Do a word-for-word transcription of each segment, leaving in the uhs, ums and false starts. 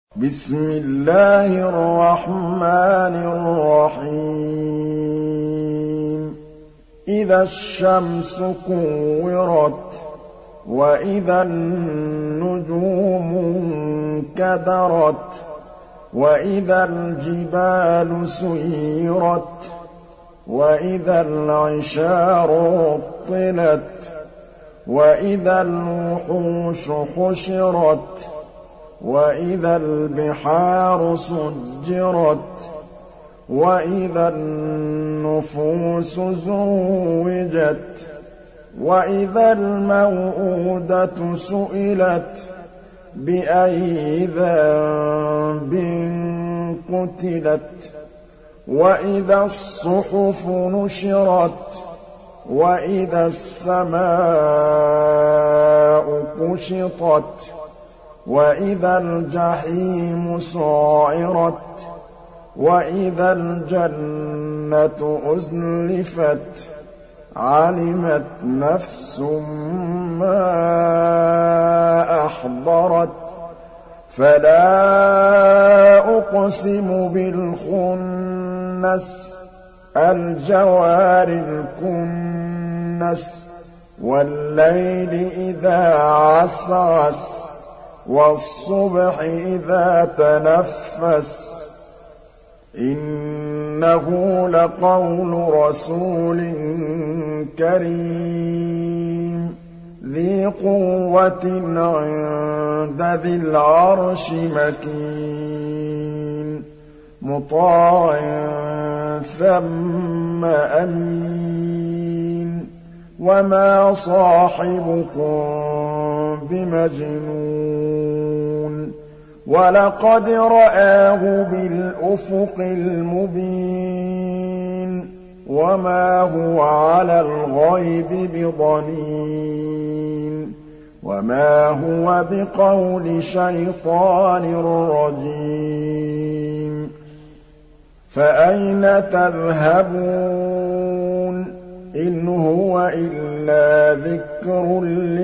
بسم الله الرحمن الرحيم إذا الشمس كورت وإذا النجوم انكدرت وإذا الجبال سيرت وإذا العشار عطلت وإذا الوحوش حشرت وإذا البحار سجرت وإذا النفوس زوجت وإذا الموءودة سئلت بأي ذنب قتلت وإذا الصحف نشرت وإذا السماء كشطت وإذا الجحيم سعرت وإذا الجنة أزلفت علمت نفس ما أحضرت فلا أقسم بالخنس الجوار الكنس والليل إذا عسعس والصبح إذا تنفس إنه لقول رسول كريم ذي قوة عند ذي العرش مكين مطاع ثم أمين وما صاحبكم بمجنون ولقد رآه بالأفق المبين وما هو على الغيب بضنين وما هو بقول شيطان رجيم فأين تذهبون إن هو إلا ذكر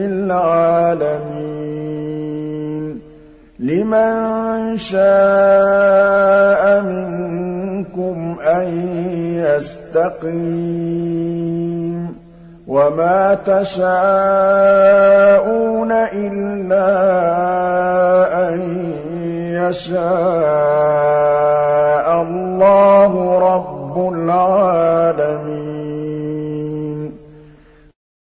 للعالمين لمن شاء منكم أن يستقيم وما تشاءون إلا أن يشاء